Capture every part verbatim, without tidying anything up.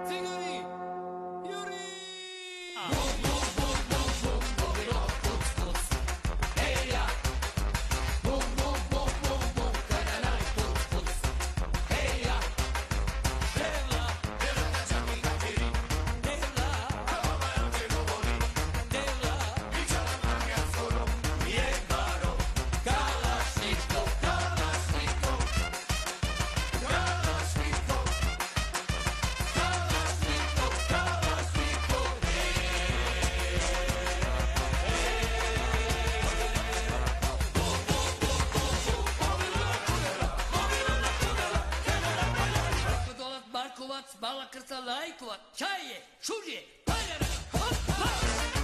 Bala krca lajkova, čaje, šužje, paljara, hop, hop!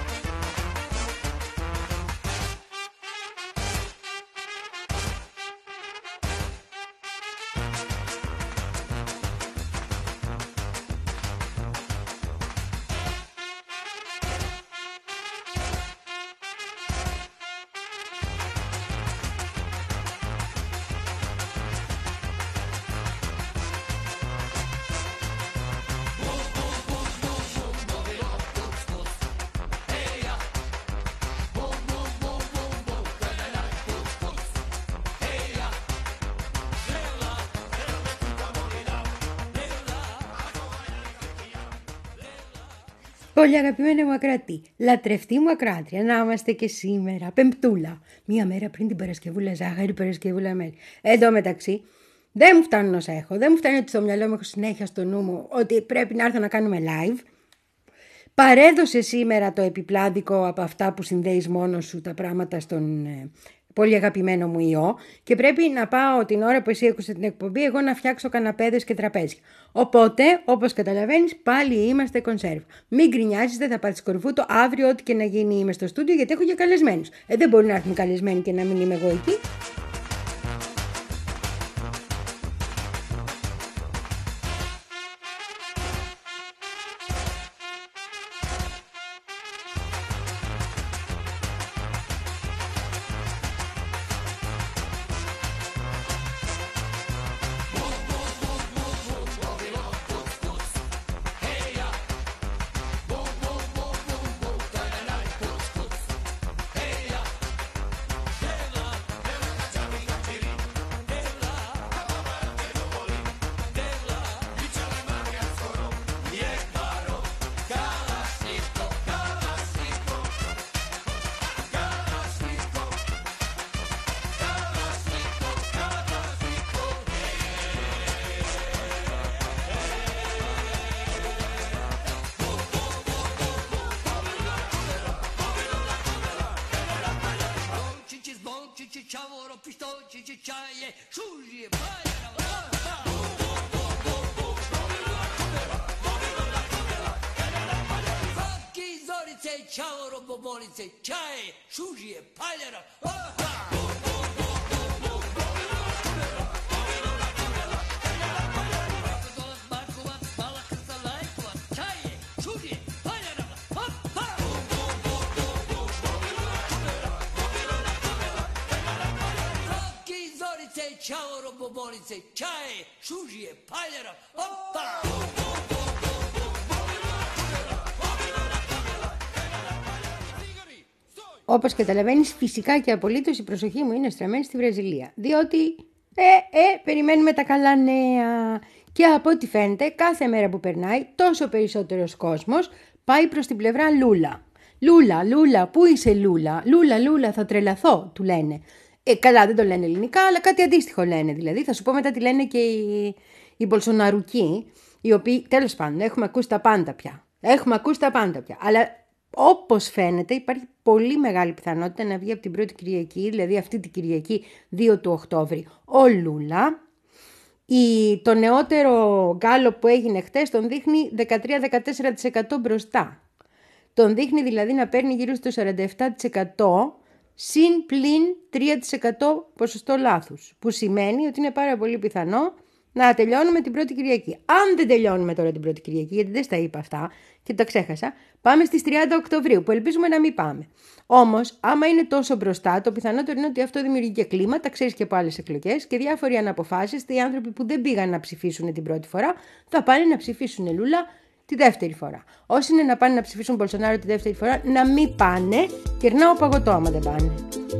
Πολύ αγαπημένη μου ακροατή, λατρευτή μου ακροάτρια, να είμαστε και σήμερα, Πεμπτούλα, μία μέρα πριν την Παρασκευούλα ζάχαρη, Παρασκευούλα μέλι. Εν τω μεταξύ, δεν μου φτάνουν όσα έχω, δεν μου φτάνει ότι στο μυαλό μου έχω συνέχεια στο νου μου ότι πρέπει να έρθω να κάνουμε live. Παρέδωσε σήμερα το επιπλάδικο από αυτά που συνδέεις μόνος σου τα πράγματα στον ε, πολύ αγαπημένο μου ιό και πρέπει να πάω την ώρα που εσύ έκουσες την εκπομπή εγώ να φτιάξω καναπέδες και τραπέζια. Οπότε, όπως καταλαβαίνεις, πάλι είμαστε κονσέρβα. Μην γκρινιάζεις, δεν θα πάρεις σκορβούτο. Αύριο, ό,τι και να γίνει, είμαι στο στούντιο γιατί έχω και καλεσμένους. Ε, δεν μπορεί να έρθουν καλεσμένοι και να μην είμαι εγώ εκεί. Ciao, bobolice, čaje, šužije, paljara, Markovac, bala krca lajkova, čaje, šužije, paljara, hop, hop! Roki, zorice, čao, bobolice, čaje, šužije, paljara, hop, hop! Όπως καταλαβαίνεις, φυσικά και απολύτως η προσοχή μου είναι στραμμένη στη Βραζιλία. Διότι, ε, ε, περιμένουμε τα καλά νέα. Και από ό,τι φαίνεται, κάθε μέρα που περνάει, τόσο περισσότερος κόσμος πάει προς την πλευρά Λούλα. Λούλα, Λούλα, πού είσαι Λούλα? Λούλα, Λούλα, θα τρελαθώ, του λένε. Ε, καλά, δεν το λένε ελληνικά, αλλά κάτι αντίστοιχο λένε. Δηλαδή, θα σου πω μετά τι λένε και οι, οι Μπολσοναρουκοί, οι οποίοι, τέλος πάντων, έχουμε ακούσει τα πάντα πια. Έχουμε ακούσει τα πάντα πια. Αλλά όπως φαίνεται υπάρχει πολύ μεγάλη πιθανότητα να βγει από την πρώτη Κυριακή, δηλαδή αυτή την Κυριακή δύο του Οκτώβρη, ο Λούλα. Η, το νεότερο γκάλο που έγινε χτες τον δείχνει δεκατρία με δεκατέσσερα τοις εκατό μπροστά. Τον δείχνει δηλαδή να παίρνει γύρω στο σαράντα επτά τοις εκατό συν πλην τρία τοις εκατό ποσοστό λάθους. Που σημαίνει ότι είναι πάρα πολύ πιθανό να τελειώνουμε την πρώτη Κυριακή. Αν δεν τελειώνουμε τώρα την πρώτη Κυριακή, γιατί δεν στα είπα αυτά και τα ξέχασα, πάμε στις τριάντα Οκτωβρίου, που ελπίζουμε να μην πάμε. Όμως, άμα είναι τόσο μπροστά, το πιθανότερο είναι ότι αυτό δημιουργεί και κλίμα, τα ξέρεις και από άλλες εκλογές και διάφοροι αναποφάσεις. Οι άνθρωποι που δεν πήγαν να ψηφίσουν την πρώτη φορά θα πάνε να ψηφίσουν Λούλα τη δεύτερη φορά. Όσοι είναι να πάνε να ψηφίσουν Μπολσονάρο τη δεύτερη φορά, να μην πάνε. Κερνάω παγωτό άμα δεν πάνε.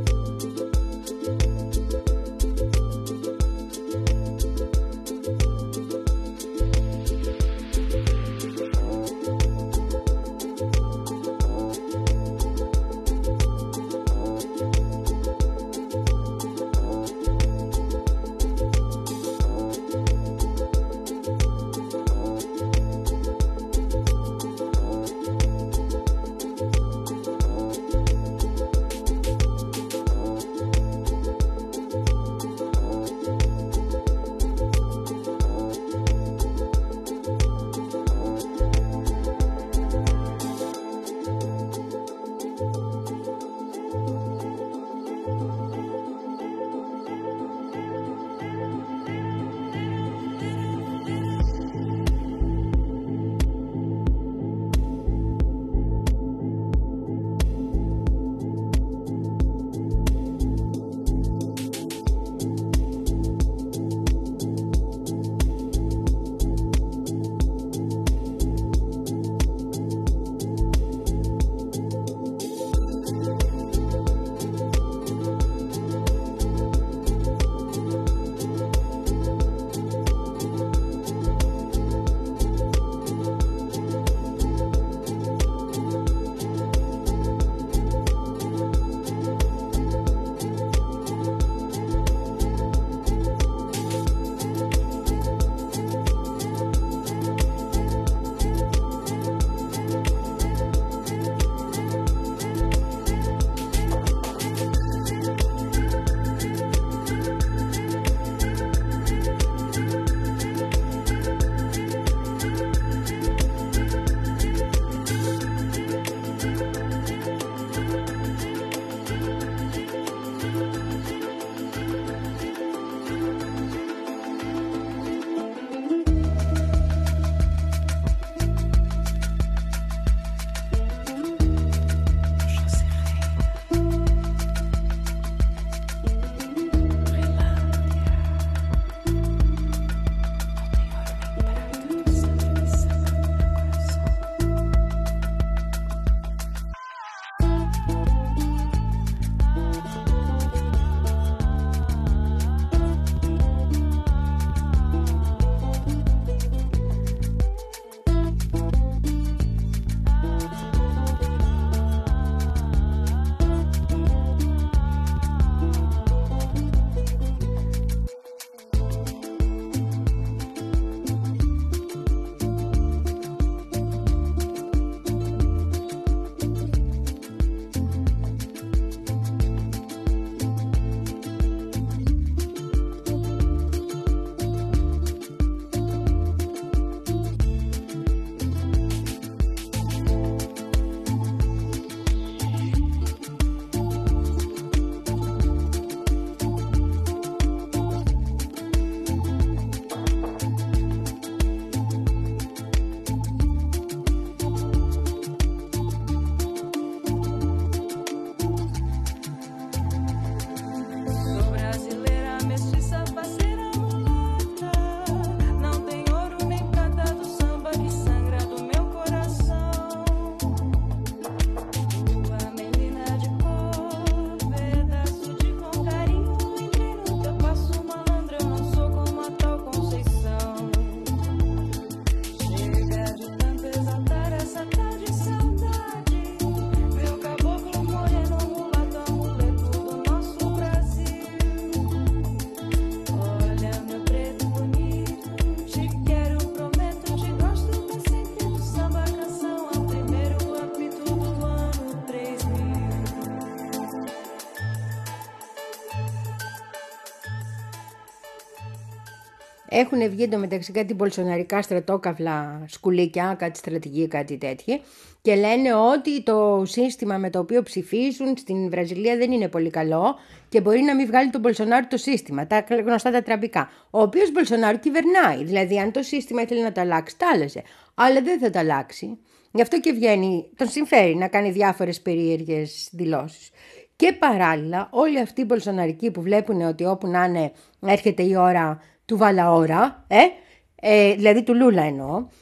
Έχουν βγει εντωμεταξύ κάτι μπολσοναρικά στρατόκαυλα σκουλίκια, κάτι στρατηγοί, κάτι τέτοια, και λένε ότι το σύστημα με το οποίο ψηφίζουν στην Βραζιλία δεν είναι πολύ καλό και μπορεί να μην βγάλει τον Μπολσονάρο το σύστημα, τα γνωστά τα τραμπικά. Ο οποίος Μπολσονάρο κυβερνάει, δηλαδή αν το σύστημα ήθελε να το αλλάξει, τα άλλαζε, αλλά δεν θα το αλλάξει. Γι' αυτό και βγαίνει, τον συμφέρει να κάνει διάφορες περίεργες δηλώσεις. Και παράλληλα, όλοι αυτοί οι μπολσοναρικοί που βλέπουν ότι όπου να είναι έρχεται η ώρα του Βαλαώρα, ε, ε, δηλαδή του Λούλα εννοώ,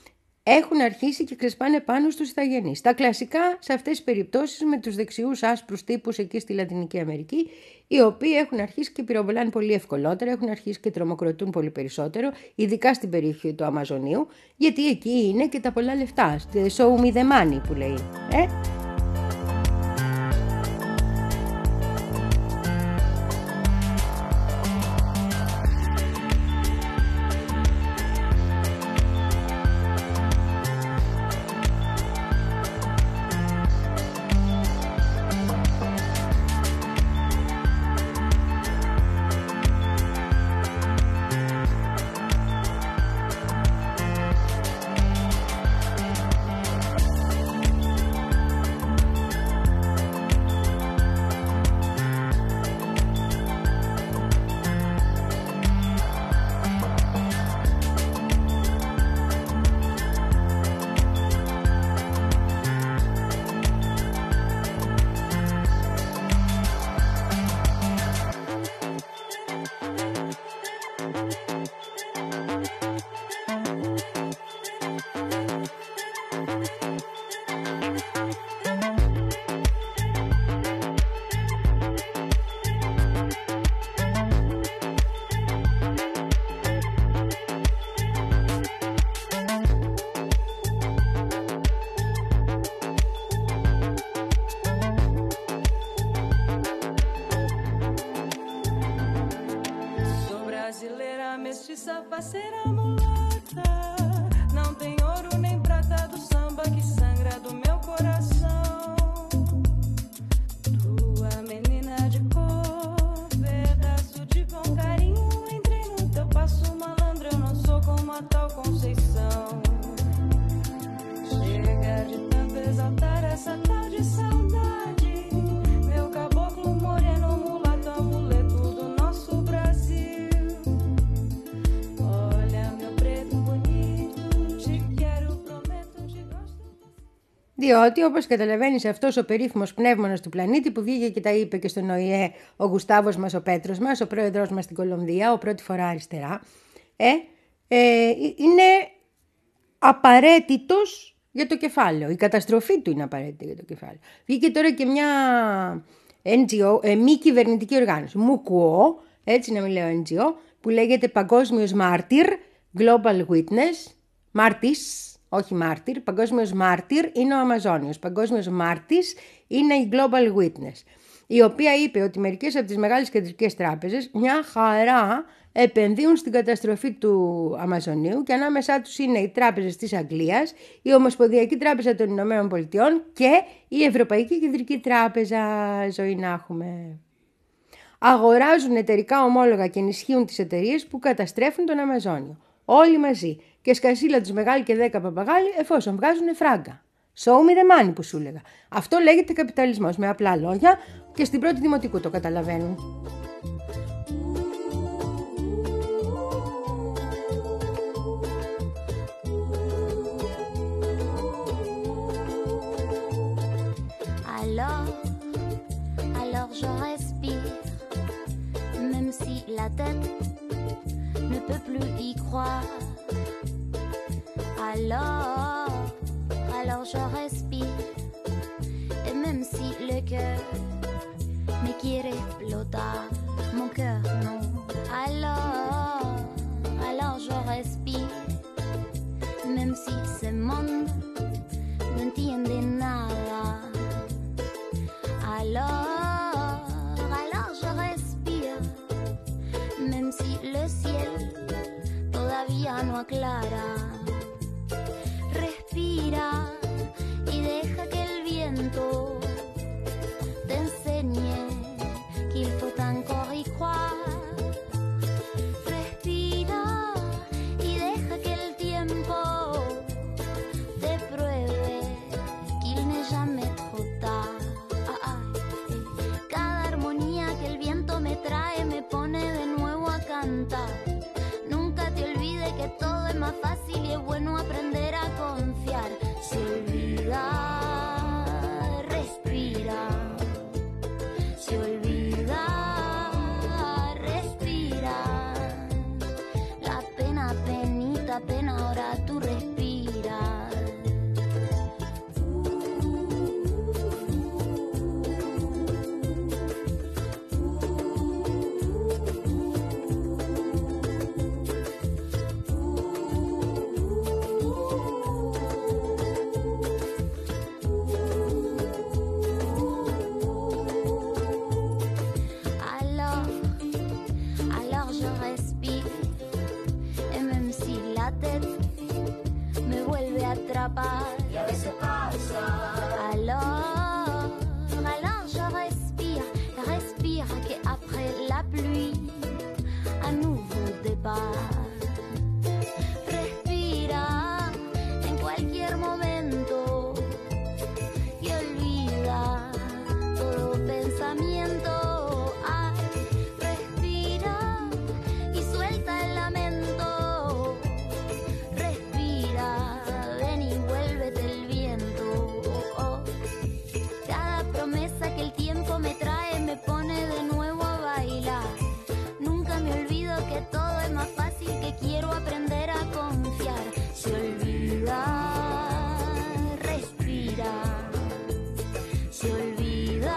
έχουν αρχίσει και ξεσπάνε πάνω στους ηθαγενείς. Τα κλασικά σε αυτές τις περιπτώσεις με τους δεξιούς άσπρους τύπους εκεί στη Λατινική Αμερική, οι οποίοι έχουν αρχίσει και πυροβολάνε πολύ ευκολότερα, έχουν αρχίσει και τρομοκρατούν πολύ περισσότερο, ειδικά στην περιοχή του Αμαζονίου, γιατί εκεί είναι και τα πολλά λεφτά. Show me the money που λέει. Ε? Mestiça, faceira, mulata. Não tem ouro nem prata do samba que sangra do meu coração. Tua menina de cor, pedaço de bom carinho. Entrei no teu passo malandro, eu não sou como a tal Conceição. Chega de tanto exaltar essa tal de saudade. Meu caboclo moreno, mulato, amuleto do nosso Brasil. Διότι, όπως καταλαβαίνεις, αυτός ο περίφημος πνεύμονας του πλανήτη που βγήκε και τα είπε και στον ΟΗΕ ο Γουστάβος μας, ο Πέτρος μας, ο πρόεδρος μας στην Κολομβία, ο πρώτη φορά αριστερά, ε, ε, είναι απαραίτητος για το κεφάλαιο. Η καταστροφή του είναι απαραίτητη για το κεφάλαιο. Βγήκε τώρα και μια εν τζι ο, ε, μη κυβερνητική οργάνωση, ΜΟΚΟ, έτσι να μην λέω εν τζι ο, που λέγεται Παγκόσμιος Μάρτυρ, Global Witness, Μάρτης, όχι μάρτυρ, παγκόσμιος μάρτυρ είναι ο Αμαζόνιος, παγκόσμιος μάρτης είναι η Global Witness, η οποία είπε ότι μερικές από τις μεγάλες κεντρικές τράπεζες μια χαρά επενδύουν στην καταστροφή του Αμαζονίου και ανάμεσά τους είναι οι τράπεζες της Αγγλίας, η Ομοσπονδιακή Τράπεζα των Ηνωμένων Πολιτειών και η Ευρωπαϊκή Κεντρική Τράπεζα, ζωή να έχουμε. Αγοράζουν εταιρικά ομόλογα και ενισχύουν τις εταιρείες που καταστρέφουν τον Αμαζόνιο. Όλοι μαζί. Και σκασίλα τους μεγάλοι και δέκα παπαγάλοι εφόσον βγάζουν φράγκα. Show me the money που σου έλεγα. Αυτό λέγεται καπιταλισμός με απλά λόγια και στην πρώτη δημοτικού το καταλαβαίνουν. Alors, alors je respire, même si la tête ne peut plus y croire. Alors, alors je respire, et même si le cœur me quiere explotar, mon cœur non. Alors, alors je respire, même si ce monde no entiende nada. Alors, alors je respire, même si le ciel todavía no aclara. Respira y deja que el viento te enseñe qu'il faut encore y croire. Respira y deja atrapar. Y a veces pasa. Alors, alors je respire, respire qu'après la pluie, un nouveau départ. Respira en cualquier momento y olvida todo pensamiento. Ay, respira y suelta el lamento. Respira, ven y vuélvete el viento. Oh, cada promesa que el tiempo me trae me pone de nuevo a bailar. Nunca me olvido que todo es más fácil, que quiero aprender a confiar. Se olvida, respira. Se olvida,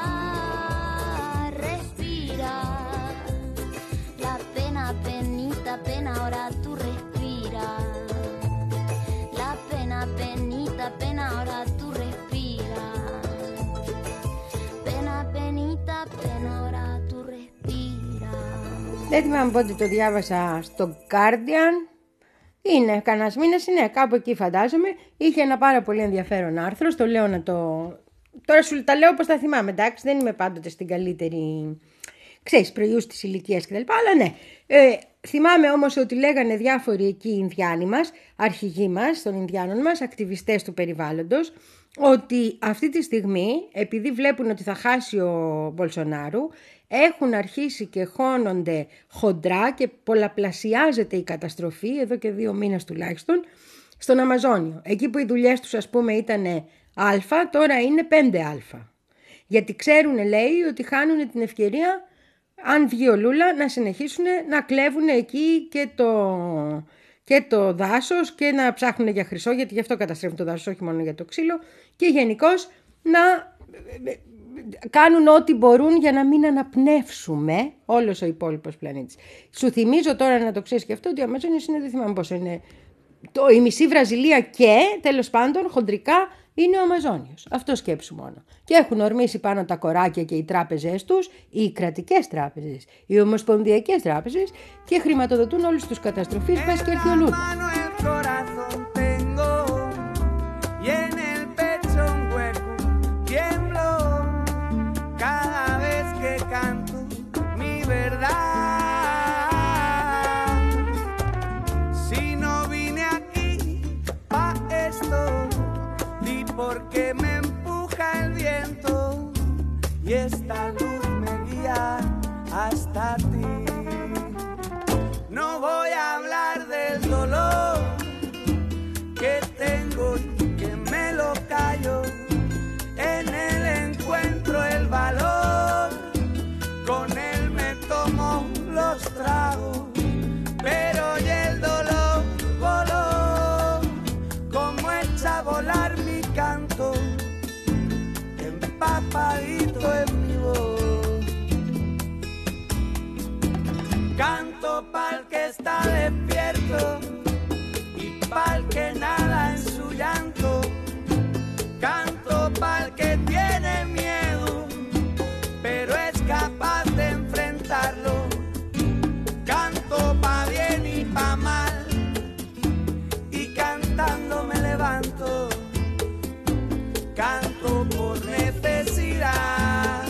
respira. La pena, penita, pena, ahora tú respira. La pena, penita, pena, ahora tú respira. Pena, penita, pena, ahora tú respira. Δεν θυμάμαι πότε το διάβασα στο Guardian. Είναι κανένας μήνας, είναι κάπου εκεί φαντάζομαι. Είχε ένα πάρα πολύ ενδιαφέρον άρθρο. Στο λέω να το. Τώρα σου τα λέω πως τα θυμάμαι, εντάξει. Δεν είμαι πάντοτε στην καλύτερη. Ξέρεις, προϊούς της ηλικίας κτλ. Αλλά ναι. Ε, θυμάμαι όμως ότι λέγανε διάφοροι εκεί οι Ινδιάνοι μας, αρχηγοί μας, των Ινδιάνων μας, ακτιβιστές του περιβάλλοντος, ότι αυτή τη στιγμή, επειδή βλέπουν ότι θα χάσει ο Μπολσονάρου, έχουν αρχίσει και χώνονται χοντρά και πολλαπλασιάζεται η καταστροφή, εδώ και δύο μήνες τουλάχιστον, στον Αμαζόνιο. Εκεί που οι δουλειές τους ας πούμε ήταν α, τώρα είναι πέντε α. Γιατί ξέρουν, λέει, ότι χάνουν την ευκαιρία, αν βγει ο Λούλα, να συνεχίσουν να κλέβουν εκεί και το, και το δάσος και να ψάχνουν για χρυσό, γιατί γι' αυτό καταστρέφουν το δάσος, όχι μόνο για το ξύλο, και γενικώς να κάνουν ό,τι μπορούν για να μην αναπνεύσουμε όλος ο υπόλοιπος πλανήτης. Σου θυμίζω τώρα, να το ξέρεις και αυτό, ότι ο Αμαζόνιος είναι, δεν θυμάμαι πόσο είναι, το, η μισή Βραζιλία και τέλος πάντων χοντρικά είναι ο Αμαζόνιος. Αυτό σκέψου μόνο. Και έχουν ορμήσει πάνω τα κοράκια και οι τράπεζες τους, οι κρατικές τράπεζες, οι ομοσπονδιακές τράπεζες, και χρηματοδοτούν όλους τους καταστροφείς, πες και έρθει ο Λούλα. Porque me empuja el viento y esta luz me guía hasta ti. No voy a hablar del dolor que tengo y que me lo callo. En él encuentro el valor, con él me tomo los tragos, pero y el dolor voló como echa a volar mi canto, empapadito en mi voz. Canto pa'l que está despierto y pa'l que nada en su llanto. Canto pa'l que tiene miedo, pero es capaz de enfrentarlo. Canto pa' bien y pa' mal, y cantando me levanto. Canto por necesidad.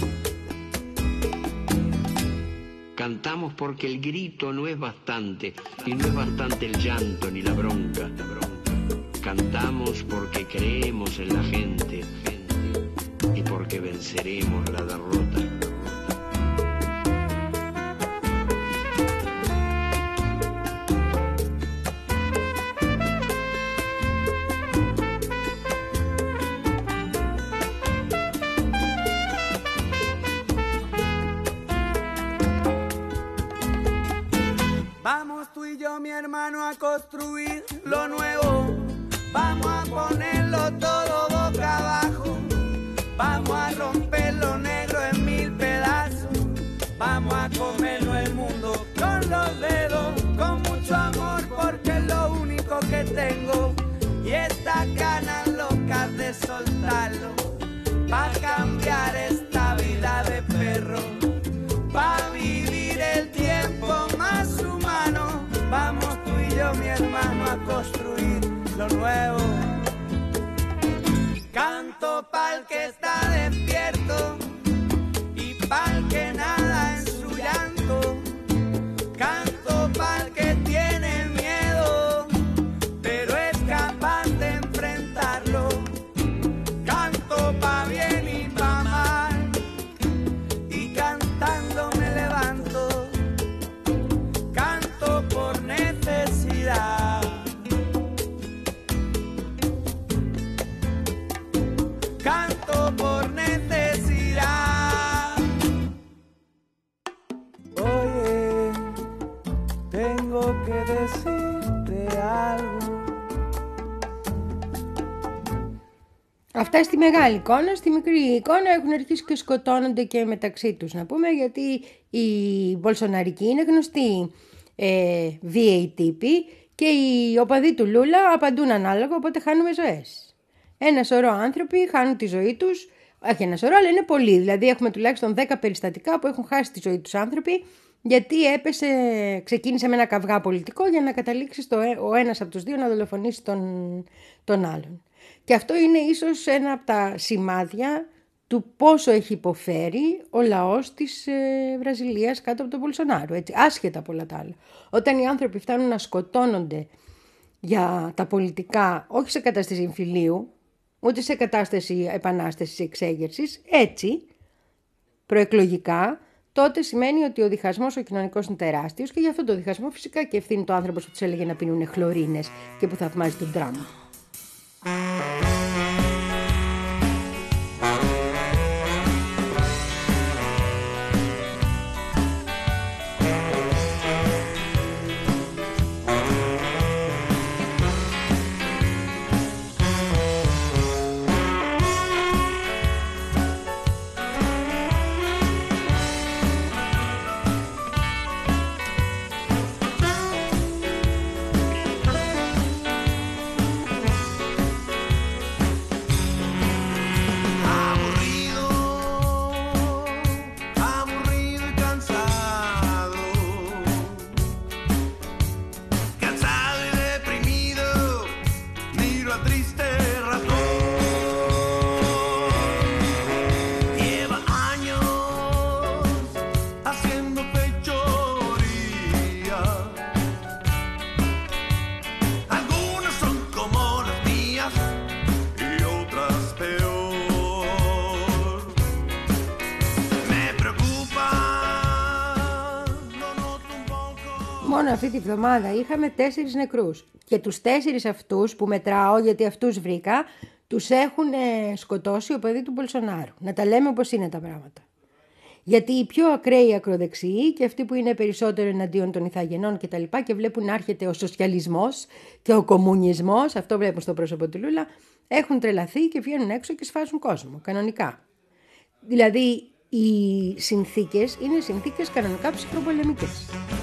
Cantamos porque el grito no es bastante, y no es bastante el llanto ni la bronca. Cantamos porque creemos en la gente, y porque venceremos la derrota. Vamos tú y yo, mi hermano, a construir lo nuevo. Vamos a ponerlo todo boca abajo. Vamos a romper lo negro en mil pedazos. Vamos a comernos el mundo con los dedos, con mucho amor, porque es lo único que tengo. Y estas ganas locas de soltarlo, pa' cambiar esta vida de perro, pa' vivir el tiempo más humano. Vamos tú y yo, mi hermano, a construir lo nuevo. Αυτά στη μεγάλη εικόνα. Στη μικρή εικόνα έχουν αρχίσει και σκοτώνονται και μεταξύ τους, να πούμε, γιατί οι Μπολσοναρικοί είναι γνωστοί ε, βίαιοι τύποι και οι οπαδοί του Λούλα απαντούν ανάλογα, οπότε χάνουμε ζωές. Ένα σωρό άνθρωποι χάνουν τη ζωή τους, όχι ένα σωρό, αλλά είναι πολλοί. Δηλαδή έχουμε τουλάχιστον δέκα περιστατικά που έχουν χάσει τη ζωή τους άνθρωποι, γιατί έπεσε, ξεκίνησε με ένα καυγά πολιτικό για να καταλήξει στο, ο ένας από τους δύο να δολοφονήσει τον, τον άλλον. Και αυτό είναι ίσως ένα από τα σημάδια του πόσο έχει υποφέρει ο λαός της ε, Βραζιλίας κάτω από τον Μπολσονάρο, έτσι, άσχετα από όλα τα άλλα. Όταν οι άνθρωποι φτάνουν να σκοτώνονται για τα πολιτικά, όχι σε κατάσταση εμφυλίου, ούτε σε κατάσταση επανάστασης εξέγερσης, έτσι, προεκλογικά, τότε σημαίνει ότι ο διχασμός ο κοινωνικός είναι τεράστιος και γι' αυτό το διχασμό φυσικά και ευθύνει το άνθρωπος που τους έλεγε να πίνουν χλωρίνες και που θαυμάζει τον δράμα. Μόνο αυτή τη βδομάδα είχαμε τέσσερις νεκρούς. Και τους τέσσερις αυτούς που μετράω, γιατί αυτούς βρήκα, τους έχουν σκοτώσει ο παιδί του Μπολσονάρου. Να τα λέμε όπως είναι τα πράγματα. Γιατί οι πιο ακραίοι ακροδεξιοί και αυτοί που είναι περισσότερο εναντίον των ηθαγενών και τα λοιπά και βλέπουν να έρχεται ο σοσιαλισμός και ο κομμουνισμός, αυτό βλέπουν στο πρόσωπο του Λούλα, έχουν τρελαθεί και βγαίνουν έξω και σφάζουν κόσμο, κανονικά. Δηλαδή οι συνθήκες είναι συνθήκες κανονικά ψυχροπολεμικές.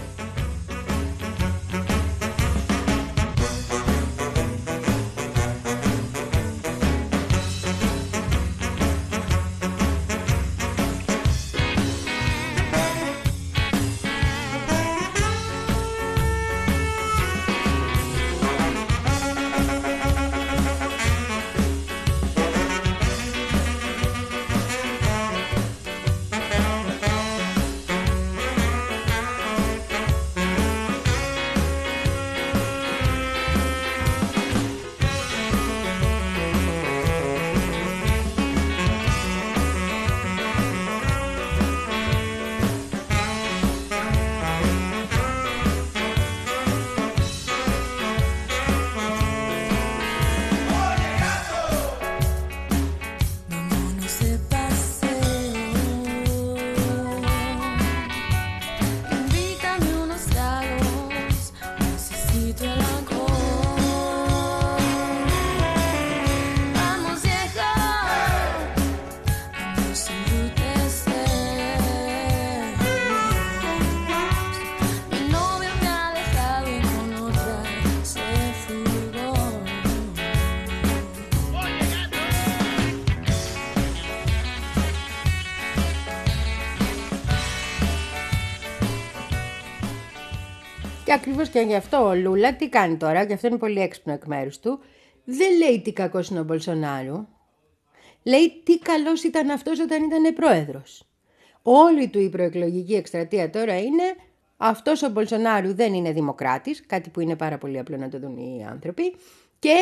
Και ακριβώς και γι' αυτό ο Λούλα τι κάνει τώρα, και αυτό είναι πολύ έξυπνο εκ μέρους του, δεν λέει τι κακός είναι ο Μπολσονάρου. Λέει τι καλός ήταν αυτός όταν ήταν πρόεδρος. Όλη του η προεκλογική εκστρατεία τώρα είναι αυτός ο Μπολσονάρου δεν είναι δημοκράτης, κάτι που είναι πάρα πολύ απλό να το δουν οι άνθρωποι, και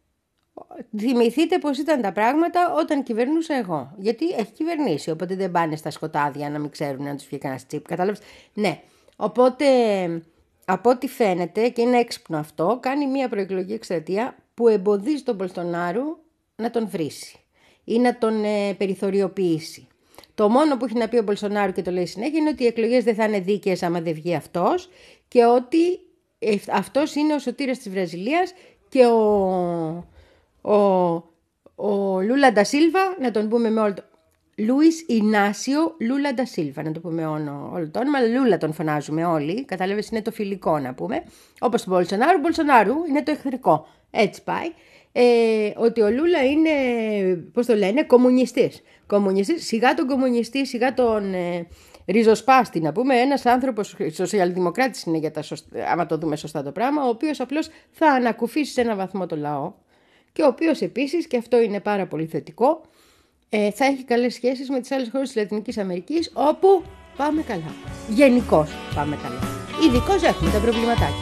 θυμηθείτε πώς ήταν τα πράγματα όταν κυβερνούσα εγώ. Γιατί έχει κυβερνήσει, οπότε δεν πάνε στα σκοτάδια να μην ξέρουν να τους βγει κανένας τσίπ. Κατάλαβες? Ναι. Οπότε, από ό,τι φαίνεται, και είναι έξυπνο αυτό, κάνει μια προεκλογική εκστρατεία που εμποδίζει τον Μπολσονάρου να τον βρήσει ή να τον ε, περιθωριοποιήσει. Το μόνο που έχει να πει ο Μπολσονάρου και το λέει συνέχεια είναι ότι οι εκλογές δεν θα είναι δίκαιες άμα δεν βγει αυτός και ότι ε, αυτός είναι ο σωτήρας της Βραζιλίας και ο, ο, ο Λούλα Ντα Σίλβα, να τον πούμε με όλο το... Λούις Ινάσιο Λούλα Ντα Σίλβα, να το πούμε όλο, όλο το όνομα. Λούλα τον φωνάζουμε όλοι. Κατάλαβες, είναι το φιλικό να πούμε. Όπως τον Μπολσονάρου, Μπολσονάρου είναι το εχθρικό. Έτσι πάει. Ε, ότι ο Λούλα είναι, πώς το λένε, κομμουνιστής. Κομμουνιστής, σιγά τον κομμουνιστή, σιγά τον ε, ριζοσπάστη να πούμε. Ένας άνθρωπος, σοσιαλδημοκράτης είναι για τα σωστά, άμα το δούμε σωστά το πράγμα, ο οποίος απλώς θα ανακουφίσει σε ένα βαθμό το λαό και ο οποίος επίσης, και αυτό είναι πάρα πολύ θετικό, ε, θα έχει καλές σχέσεις με τις άλλες χώρες της Λατινικής Αμερικής, όπου πάμε καλά. Γενικώς πάμε καλά. Ειδικώς έχουμε τα προβληματάκια.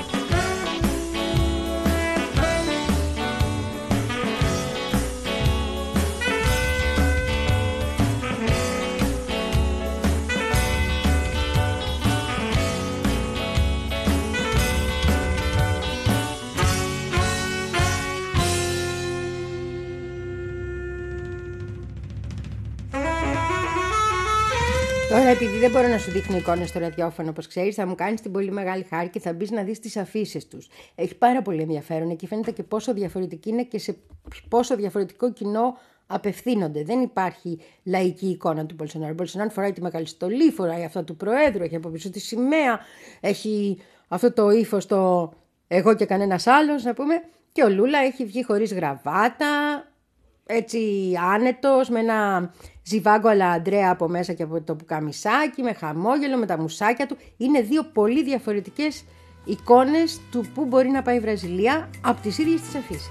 Τώρα, επειδή δεν μπορώ να σου δείχνω εικόνες στο ραδιόφωνο, όπως ξέρεις, θα μου κάνεις την πολύ μεγάλη χάρη και θα μπεις να δεις τις αφήσεις τους. Έχει πάρα πολύ ενδιαφέρον. Εκεί φαίνεται και πόσο διαφορετική είναι και σε πόσο διαφορετικό κοινό απευθύνονται. Δεν υπάρχει λαϊκή εικόνα του Μπολσονάρου. Ο Μπολσονάρου φοράει τη μεγάλη στολή, φοράει αυτά του Προέδρου, έχει από πίσω τη σημαία, έχει αυτό το ύφος το εγώ και κανένας άλλος, να πούμε. Και ο Λούλα έχει βγει χωρίς γραβάτα, έτσι άνετος, με ένα ζιβάγκο αλλά Αντρέα από μέσα και από το πουκαμισάκι, με χαμόγελο, με τα μουσάκια του. Είναι δύο πολύ διαφορετικές εικόνες του που μπορεί να πάει η Βραζιλία από τις ίδιες τις αφήσεις.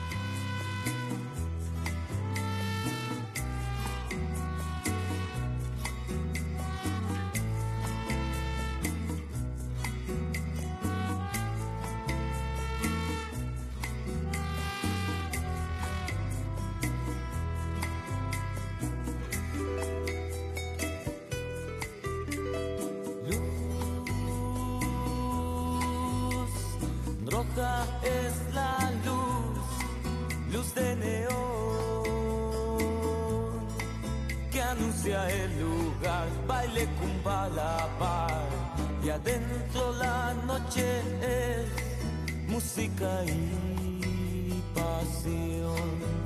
Roja es la luz, luz de neón, que anuncia el lugar, baile cumba la par, y adentro la noche es música y pasión.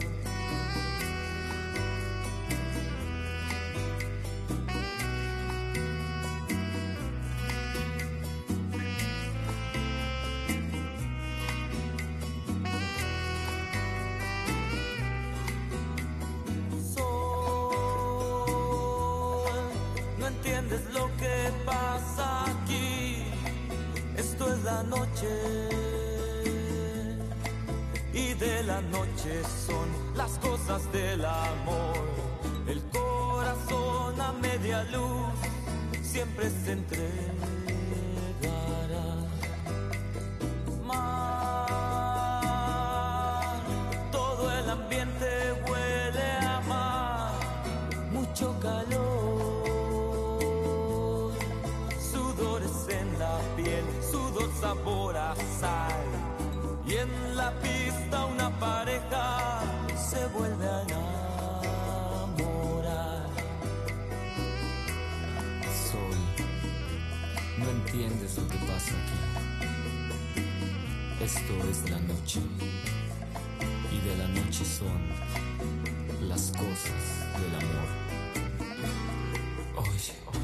Lo que pasa aquí, esto es la noche, y de la noche son las cosas del amor. El corazón a media luz siempre se entregará. Mar, todo el ambiente huele a mar, mucho calor. Sabor a sal, y en la pista una pareja se vuelve a enamorar. Sol, no entiendes lo que pasa aquí. Esto es la noche, y de la noche son las cosas del amor. Oye, oye.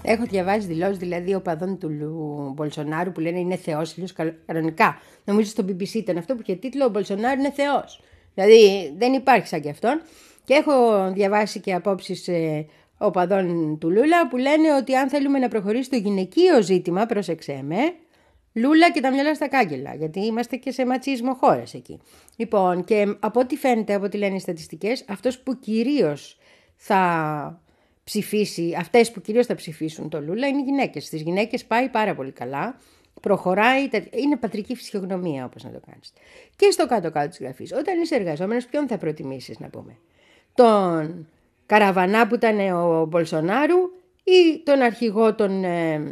Έχω διαβάσει δηλώσεις δηλαδή οπαδών του Λου... Μπολσονάρου που λένε είναι θεός ήλιος κανονικά. Νομίζω στο μπι μπι σι ήταν αυτό που είχε τίτλο «Ο Μπολσονάρου είναι θεός». Δηλαδή δεν υπάρχει σαν και αυτόν. Και έχω διαβάσει και απόψεις ε, οπαδών του Λούλα που λένε ότι αν θέλουμε να προχωρήσει το γυναικείο ζήτημα, πρόσεξέ με, Λούλα και τα μυαλά στα κάγκελα, γιατί είμαστε και σε ματσίσμο χώρας εκεί. Λοιπόν, και από ό,τι φαίνεται, από ό,τι λένε οι στατιστικές, αυτός που κυρίως θα ψηφίσει, αυτές που κυρίως θα ψηφίσουν το Λούλα είναι οι γυναίκες. Στις γυναίκες πάει πάρα πολύ καλά, προχωράει, είναι πατρική φυσιογνωμία όπως να το κάνεις. Και στο κάτω-κάτω της γραφής, όταν είσαι εργαζόμενος, ποιον θα προτιμήσεις να πούμε? Τον Καραβανά που ήταν ο Μπολσονάρου ή τον αρχηγό των... Ε,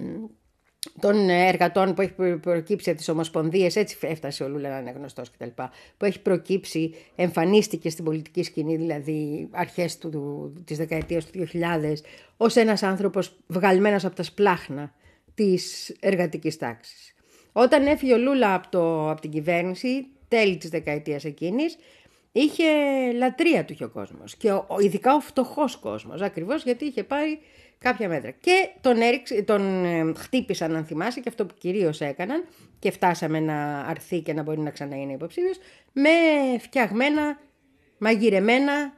των εργατών που έχει προκύψει από τις ομοσπονδίες, έτσι έφτασε ο Λούλα να είναι γνωστός κτλ. Που έχει προκύψει, εμφανίστηκε στην πολιτική σκηνή, δηλαδή αρχές του, του, της δεκαετίας του δύο χιλιάδες, ως ένας άνθρωπος βγαλμένος από τα σπλάχνα της εργατικής τάξης. Όταν έφυγε ο Λούλα από, το, από την κυβέρνηση, τέλη της δεκαετίας εκείνης, είχε λατρεία του είχε ο κόσμος. Και ο, ειδικά ο φτωχός κόσμος, ακριβώς γιατί είχε πάρει κάποια μέτρα. Και τον, έριξε, τον ε, χτύπησαν, αν θυμάσαι, και αυτό που κυρίως έκαναν, και φτάσαμε να αρθεί και να μπορεί να ξανά είναι υποψήφιος, με φτιαγμένα, μαγειρεμένα,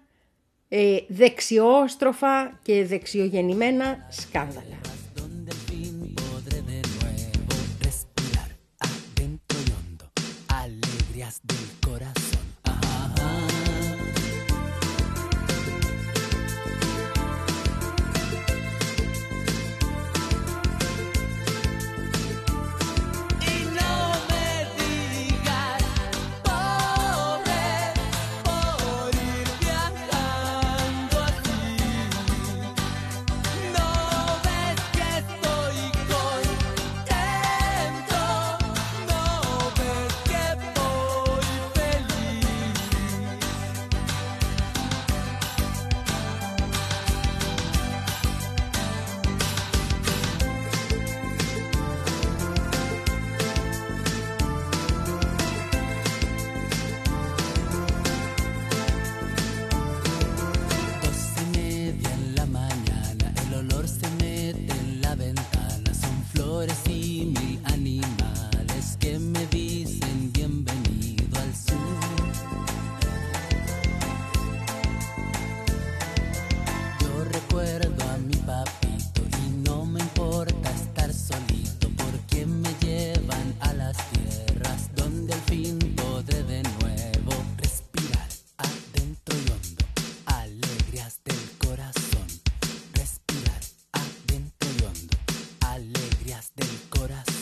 ε, δεξιόστροφα και δεξιογεννημένα σκάνδαλα. Del corazón.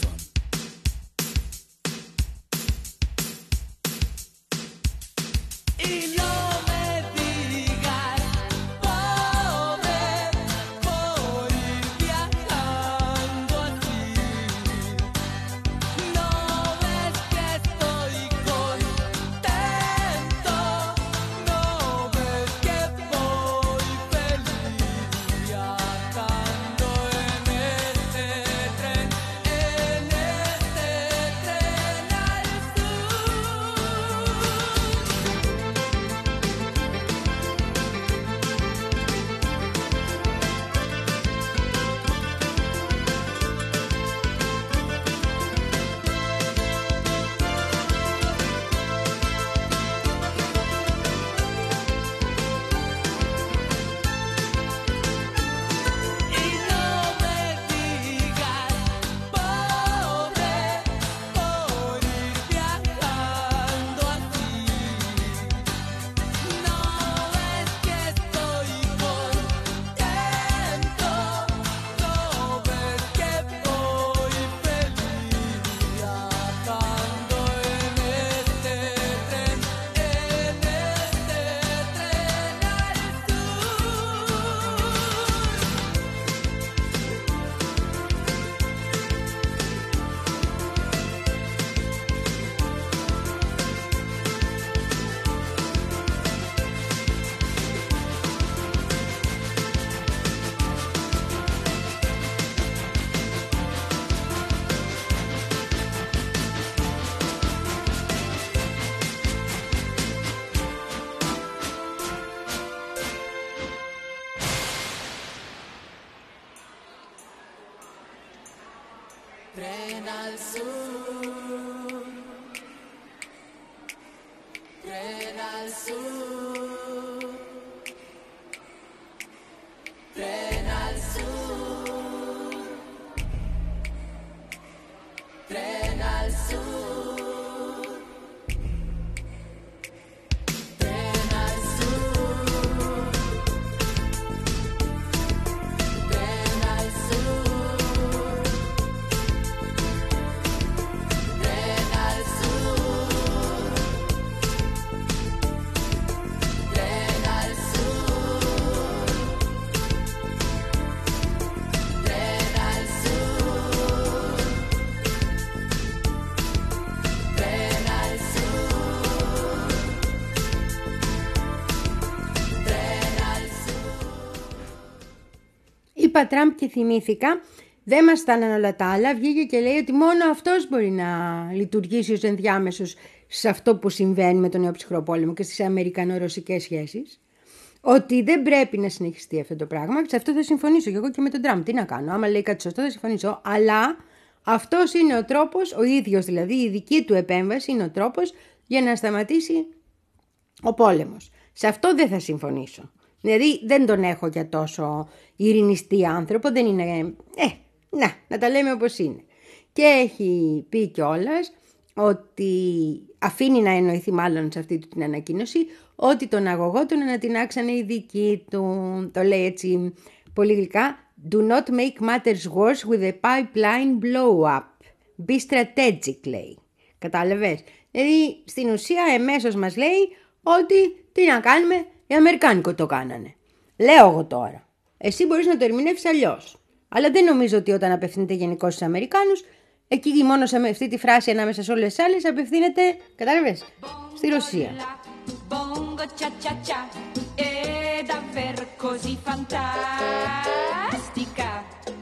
Tren al sur, tren al sur, tren al sur, tren al sur, tren al sur, tren al sur. Είπα Τραμπ και θυμήθηκα, δεν μας στάναν όλα τα άλλα, βγήκε και λέει ότι μόνο αυτός μπορεί να λειτουργήσει ως ενδιάμεσος σε αυτό που συμβαίνει με τον νέο ψυχρό πόλεμο και στις αμερικανο-ρωσικές σχέσεις. Ότι δεν πρέπει να συνεχιστεί αυτό το πράγμα. Σε αυτό θα συμφωνήσω και εγώ και με τον Τραμπ. Τι να κάνω, άμα λέει κάτι σωστό θα συμφωνήσω. Αλλά αυτός είναι ο τρόπος, ο ίδιος δηλαδή, η δική του επέμβαση είναι ο τρόπος για να σταματήσει ο πόλεμος. Σε αυτό δεν θα συμφωνήσω. Δηλαδή δεν τον έχω για τόσο ειρηνιστή άνθρωπο, δεν είναι... Ε, να, να τα λέμε όπως είναι. Και έχει πει κιόλας ότι αφήνει να εννοηθεί μάλλον σε αυτή την ανακοίνωση ότι τον αγωγό τον ανατινάξανε οι δικοί του. Το λέει έτσι πολύ γλυκά. Do not make matters worse with a pipeline blow up. Be strategic, λέει. Κατάλαβες. Δηλαδή στην ουσία εμέσως μας λέει ότι τι να κάνουμε, οι Αμερικάνικοι το κάνανε. Λέω εγώ τώρα. Εσύ μπορείς να το ερμηνεύσεις αλλιώς. Αλλά δεν νομίζω ότι όταν απευθύνεται γενικώς στους Αμερικάνους, εκεί μόνο σε αυτή τη φράση ανάμεσα σε όλες τις άλλες απευθύνεται, κατάλαβες, στη Ρωσία. Bongo cia cia cia, è davvero così fantastica.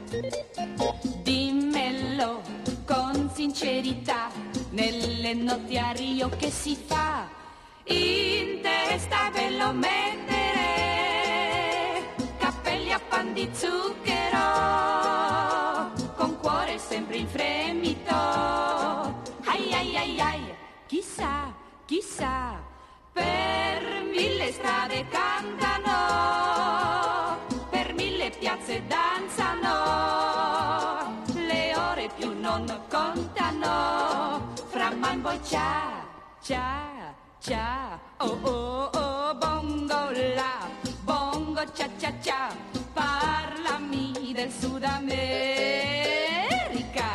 Dimmelo con sincerità, nelle notiario che si fa, in testa ve lo mettere, capelli a pan di zucchero, con cuore sempre in fremito. Ai ai ai ai, chissà, chissà, per mille strade cantano, per mille piazze danzano, le ore più non contano, fra man voi cia, cia, cia, oh oh oh, bongo la, bongo cia cia cia, parlami del Sud America,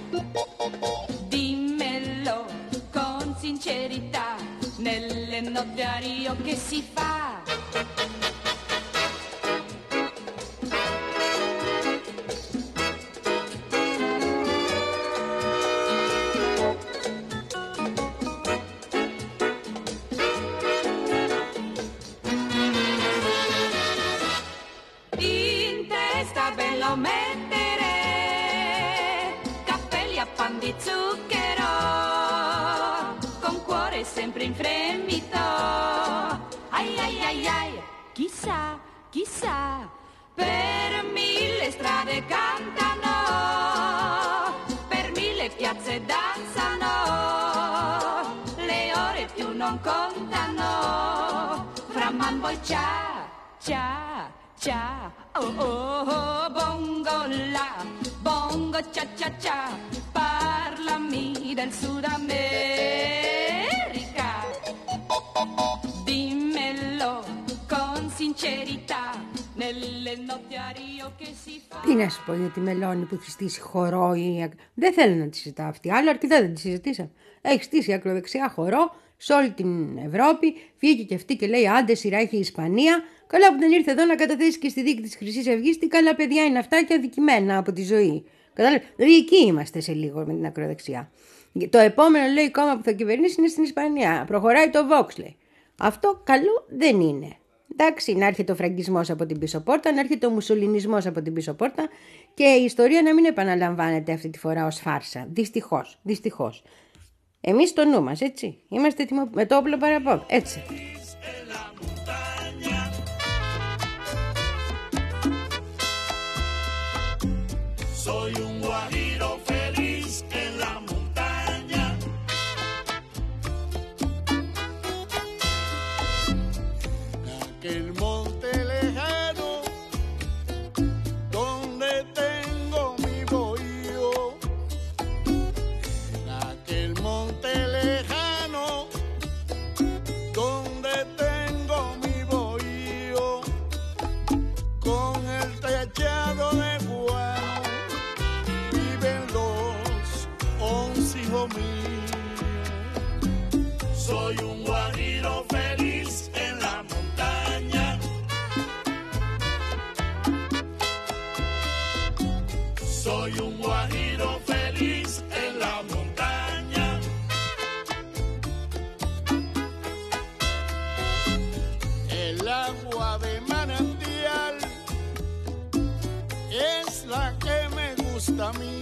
dimmelo con sincerità, nelle notario che si fa. In testa ve lo mettere, capelli a pan di zucchero, con cuore sempre in fremito. Ai ai ai ai, chissà, chissà, per mille strade cantano, per mille piazze danzano, le ore più non contano, fra man voi cia, cia, cia, oh oh oh, bongo la, bongo cia cia cia, parlami del Sud America, dimmelo con sincerità, nelle notario che si fa. Τι να σου πω για τη Μελώνη που έχει στήσει χορό ή... Δεν θέλω να τη συζητάω αυτή, άλλο αρκετά δεν τη συζητήσαμε. Έχει στήσει ακροδεξιά χορό σε όλη την Ευρώπη, βγήκε και αυτή και λέει άντε σειρά έχει η Ισπανία. Καλά που δεν ήρθε εδώ να καταθέσει και στη δίκη της Χρυσής Αυγής, τι καλά παιδιά είναι αυτά και αδικημένα από τη ζωή. Κατάλαβε. Δηλαδή εκεί είμαστε σε λίγο με την ακροδεξιά. Το επόμενο λέει κόμμα που θα κυβερνήσει είναι στην Ισπανία. Προχωράει το Vox, λέει. Αυτό καλό δεν είναι. Εντάξει, να έρχεται ο φραγκισμός από την πίσω πόρτα, να έρχεται ο μουσολινισμός από την πίσω πόρτα και η ιστορία να μην επαναλαμβάνεται αυτή τη φορά ως φάρσα. Δυστυχώς, δυστυχώς. Εμείς στο νου μας, έτσι. Είμαστε έτοιμοι με το όπλο παραπάνω, έτσι. Soy un guajiro feliz. mío. Soy un guajiro feliz en la montaña. Soy un guajiro feliz en la montaña. El agua de manantial es la que me gusta a mí.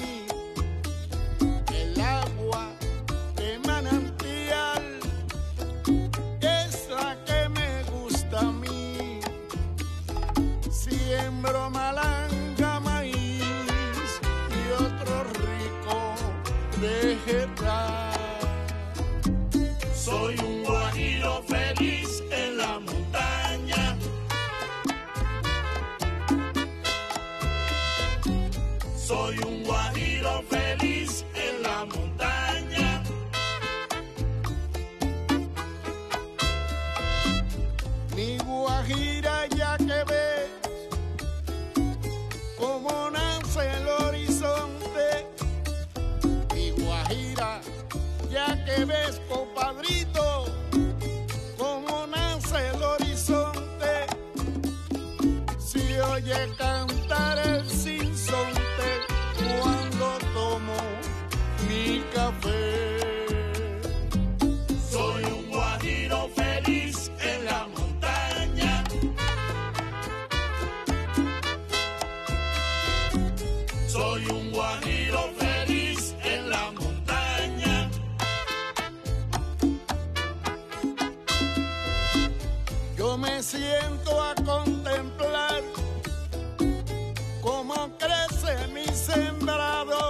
El agua de manantial es la que me gusta a mí. Siembro malanga, maíz y otro rico vegetal. Soy un guajiro feliz en la montaña. Soy un guajiro feliz en la montaña. Mi guajira, ya que ves cómo nace el horizonte. Mi guajira, ya que ves, compadrito, cómo nace el horizonte. Si oye cantar el sinsonte cuando tomo mi café. Soy un guajiro feliz en la montaña. Soy un guajiro feliz en la montaña. Yo me siento a contemplar cómo crece mi sembrado.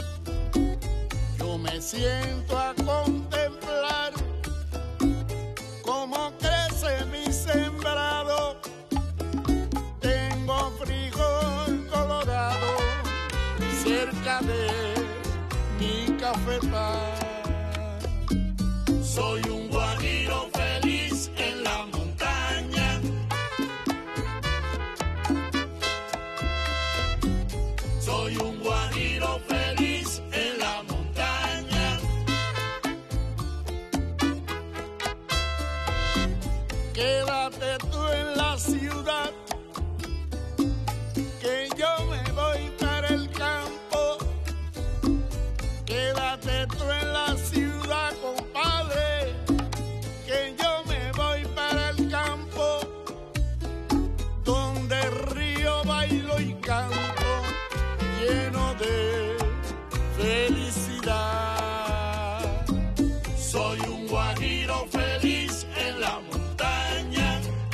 Yo me siento a contemplar cómo crece mi sembrado. Tengo frijol colorado cerca de mi cafetal. Soy un guajiro feliz en la montaña. Soy un guajiro feliz en la montaña. Quédate tú en la ciudad, que yo me voy para el campo. Quédate tú en la ciudad, compadre, que yo me voy para el campo, donde río, bailo y canto, lleno de felicidad. Soy un guajiro feliz en la montaña.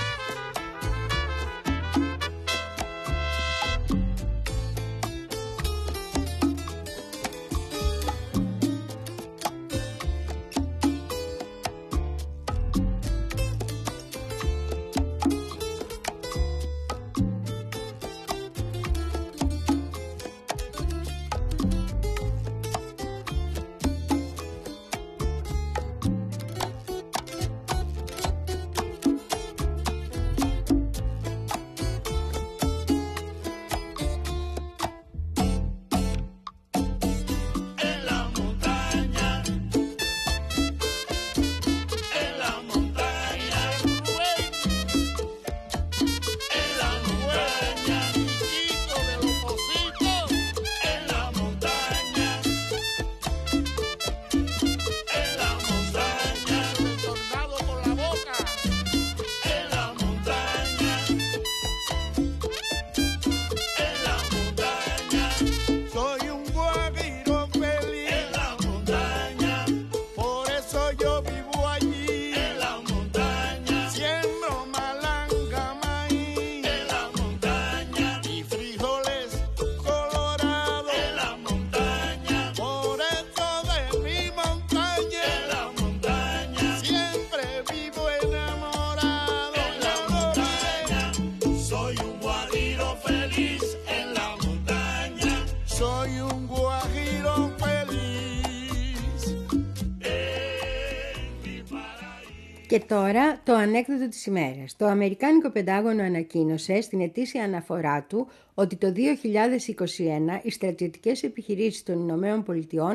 Και τώρα το ανέκδοτο της ημέρας. Το Αμερικάνικο Πεντάγωνο ανακοίνωσε στην ετήσια αναφορά του ότι το δύο χιλιάδες είκοσι ένα οι στρατιωτικές επιχειρήσεις των Ηνωμένων Πολιτειών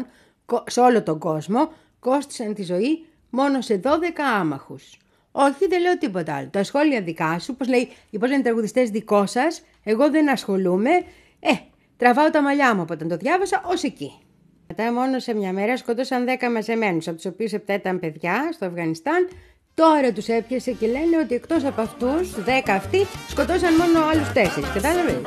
σε όλο τον κόσμο κόστησαν τη ζωή μόνο σε δώδεκα άμαχους. Όχι, δεν λέω τίποτα άλλο. Τα σχόλια δικά σου, πώς λέει, πώς λένε οι τραγουδιστές, δικό σας, εγώ δεν ασχολούμαι. Ε, τραβάω τα μαλλιά μου από όταν το διάβασα, ως εκεί. Μετά μόνο σε μια μέρα σκοτώσαν δέκα μαζεμένους, από τους οποίους επτά ήταν παιδιά στο Αφγανιστάν. Τώρα τους έπιασε και λένε ότι εκτός από αυτούς, δέκα αυτοί, σκοτώσαν μόνο άλλους τέσσερις. Κατάλαβες?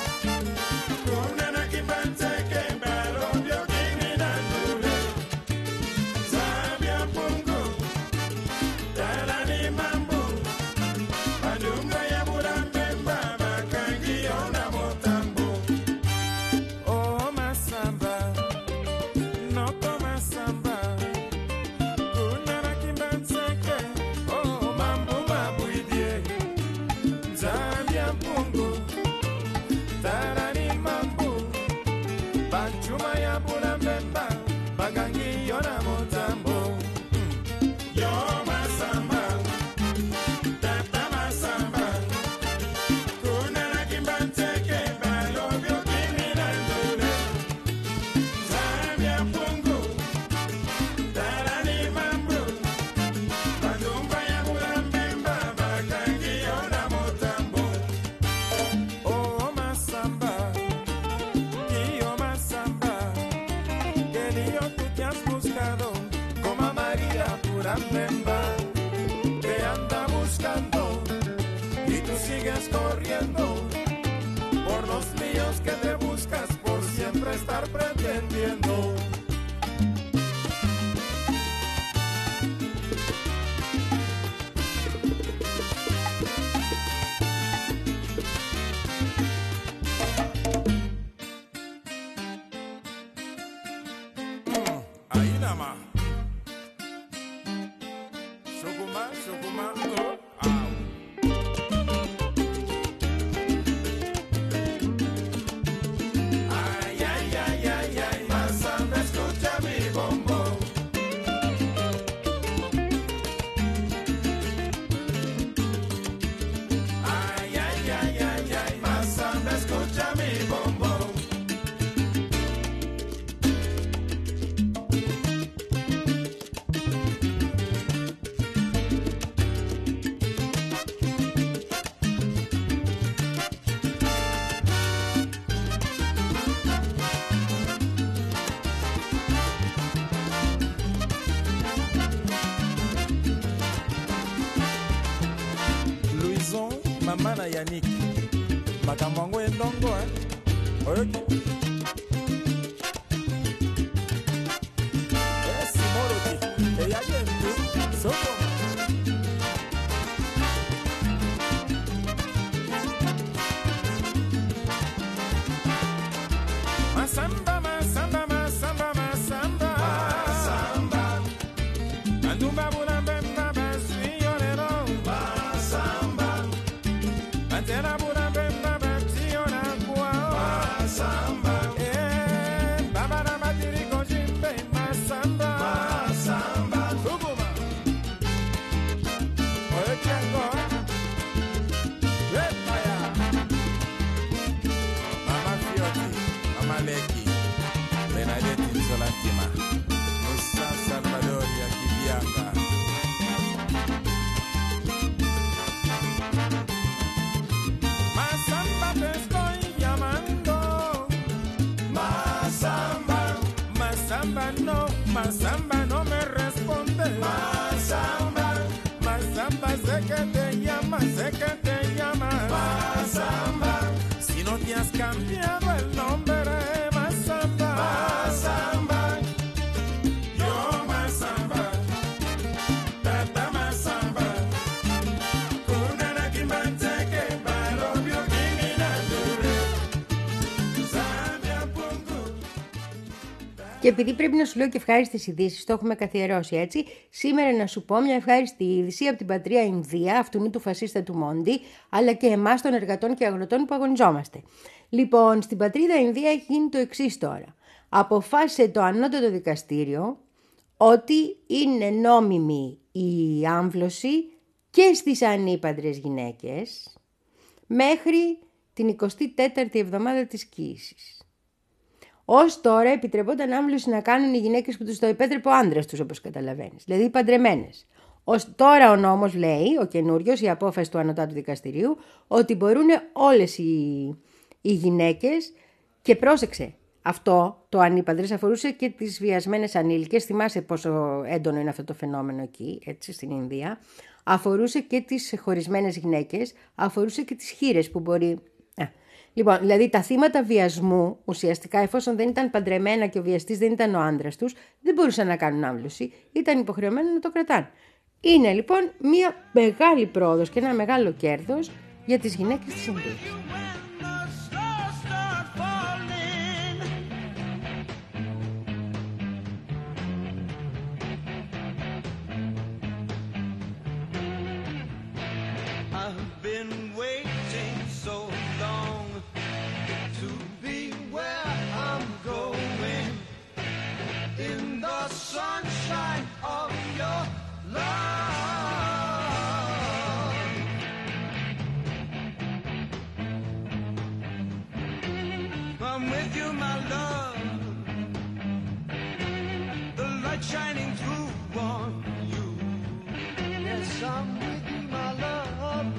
Mana Yannick makambo yango endongo oyoki esimoloki eyaki endu soko masamba masamba masamba masamba masamba andumba bulambemba basuyolero masamba Antena buna bemba batio na kwa masamba eh baba na matiri kojimbe masamba masamba suguma oye chango repaya mama fioti mama leki Benedetta Zolantima San Salvador ya Kibianga Masamba te estoy llamando Masamba Masamba no, Masamba no me responde Masamba Masamba sé que te llama, sé que te llama Masamba Si no te has cambiado el nombre Masamba Masamba Yo Masamba Tata Masamba Kunana Kimbanteke Και επειδή πρέπει να σου λέω και ευχάριστες ειδήσεις, το έχουμε καθιερώσει έτσι, σήμερα να σου πω μια ευχάριστη είδηση από την πατρία Ινδία, αυτού του φασίστα του Μόντι, αλλά και εμάς των εργατών και αγροτών που αγωνιζόμαστε. Λοιπόν, στην πατρίδα Ινδία έχει γίνει το εξής τώρα. Αποφάσισε το ανώτατο δικαστήριο ότι είναι νόμιμη η άμβλωση και στις ανήπαντρες γυναίκες μέχρι την εικοστή τέταρτη εβδομάδα της κύησης. Ως τώρα επιτρεπόταν άμβλωση να κάνουν οι γυναίκες που τους το επέτρεπε ο άντρας τους, όπως καταλαβαίνεις, δηλαδή οι παντρεμένες. Ως τώρα ο νόμος λέει, ο καινούριος, η απόφαση του Ανωτάτου Δικαστηρίου, ότι μπορούν όλες οι, οι γυναίκες, και πρόσεξε, αυτό το ανήπαντρες αφορούσε και τις βιασμένες ανήλικες, θυμάσαι πόσο έντονο είναι αυτό το φαινόμενο εκεί, έτσι, στην Ινδία, αφορούσε και τις χωρισμένες γυναίκες, αφορούσε και τις χήρες που μπορεί... Α, λοιπόν, δηλαδή τα θύματα βιασμού, ουσιαστικά εφόσον δεν ήταν παντρεμένα και ο βιαστής δεν ήταν ο άντρας τους, δεν μπορούσαν να κάνουν άμβλωση, ήταν υποχρεωμένοι να το κρατάνε. Είναι λοιπόν μια μεγάλη πρόοδος και ένα μεγάλο κέρδος για τις γυναίκες της Ινδίας. Shining through on you. Yes, I'm with you, my love.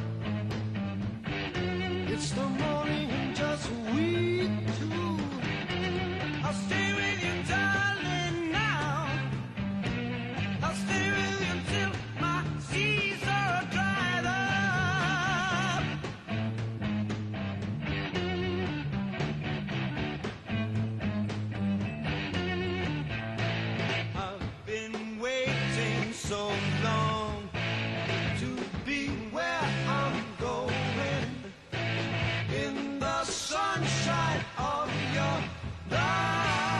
It's the morning and just we two. I'll stay with you, darling, now. I'll stay with you till my seas are dried up. So long to be where I'm going in the sunshine of your love.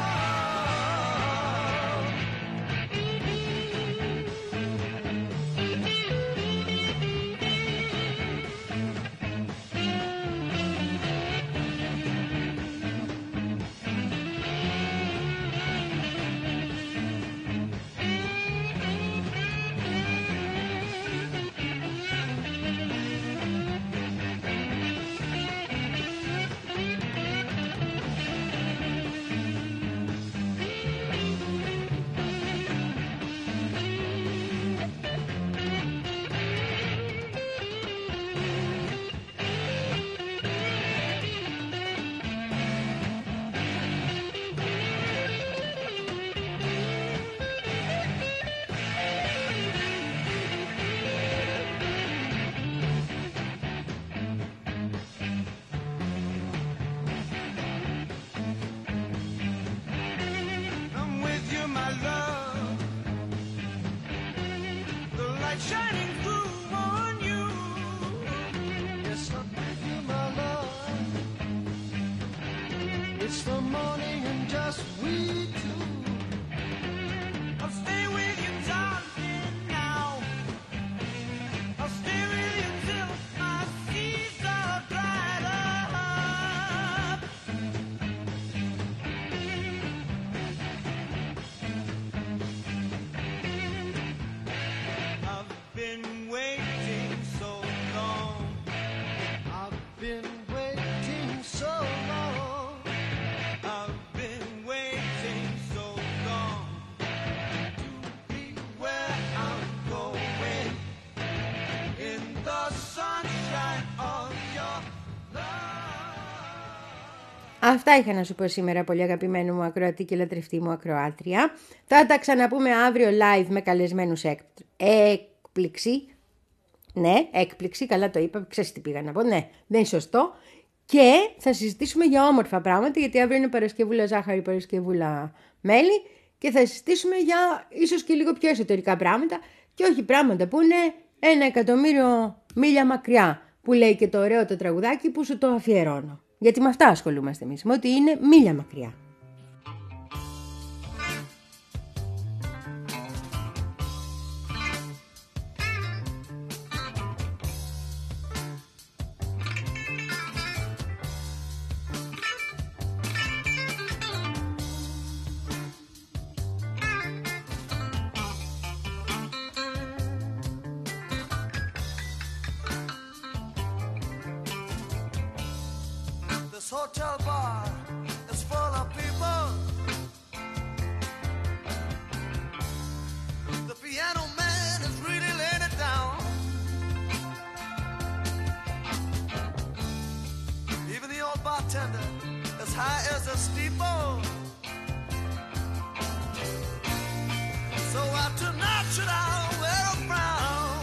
Shining through on you. Yes, I'm with you, my love. It's the morning and just we two. I'll stay with you, darling, now. I'll stay with you till my seas are dried up. Been waiting so long. I've been waiting so long. I've been waiting so long to be where I'm going in the sunshine of your love. Αυτά είχα να σου πω σήμερα, πολύ αγαπημένο μου ακροατή και λατρευτή μου ακροάτρια. Θα τα ξαναπούμε αύριο live με καλεσμένους εκ... έκπληξη. Ναι, έκπληξη, καλά το είπα, ξέρεις τι πήγα να πω. Ναι, δεν είναι σωστό. Και θα συζητήσουμε για όμορφα πράγματα, γιατί αύριο είναι Παρασκευούλα ζάχαρη, Παρασκευούλα μέλι, και θα συζητήσουμε για ίσως και λίγο πιο εσωτερικά πράγματα και όχι πράγματα που είναι ένα εκατομμύριο μίλια μακριά, που λέει και το ωραίο το τραγουδάκι που σου το αφιερώνω. Γιατί με αυτά ασχολούμαστε εμείς, με ότι είναι μίλια μακριά. Hotel bar is full of people steeple. So why tonight should I wear a frown?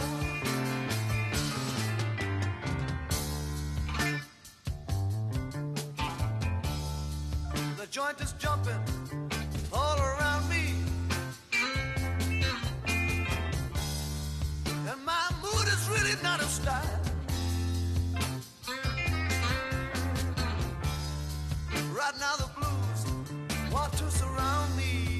The joint is jumping all around me, and my mood is really not a style. Right now the blues want to surround me,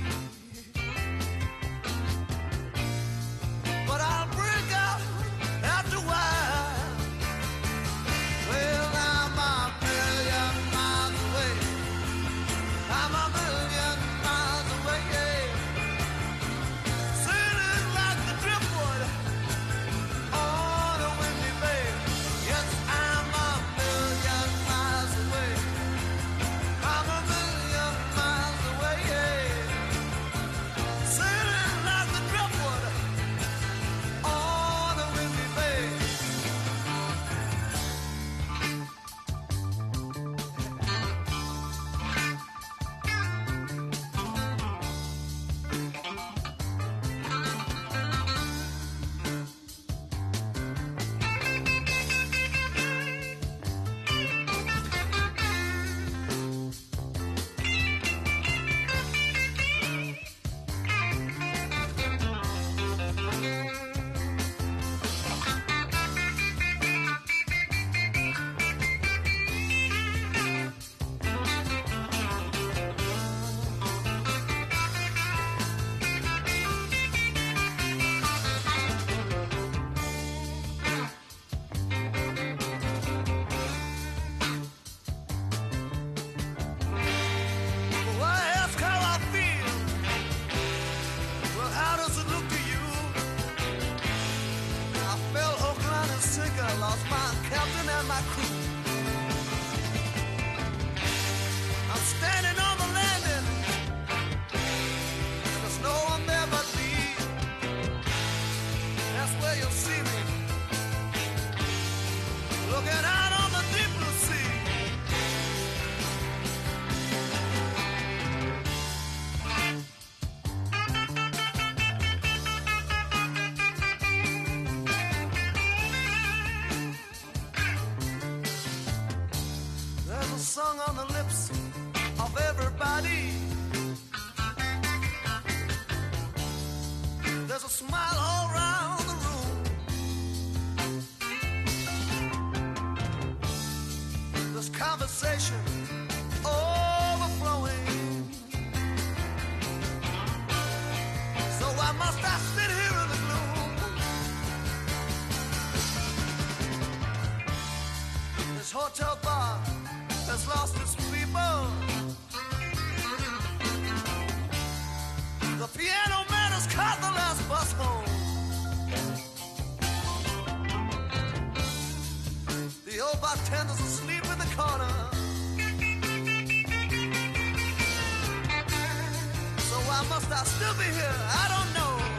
but I'll break out after a while. Well, I'm a million miles away. I'm a million miles away, yeah. Sailing like the driftwood on a windy bay. Yes, I'm a million miles away. I'm a million miles away, yeah. Sailing like the driftwood on a windy bay. Why ask how I feel? Well, how does it look to you? I fell hook, line, and sinker, lost my captain and my crew. I'm standing on the landing, and there's no one there but me. That's where you'll see me, looking out on the deep blue sea. There's a song on the lips of everybody. There's a smile all around the room. There's conversation overflowing. So why must I sit here in the gloom? This hotel bar has lost its people. The piano man has caught the last bus home. The old bartender's asleep in the corner. So why must I still be here? I don't know.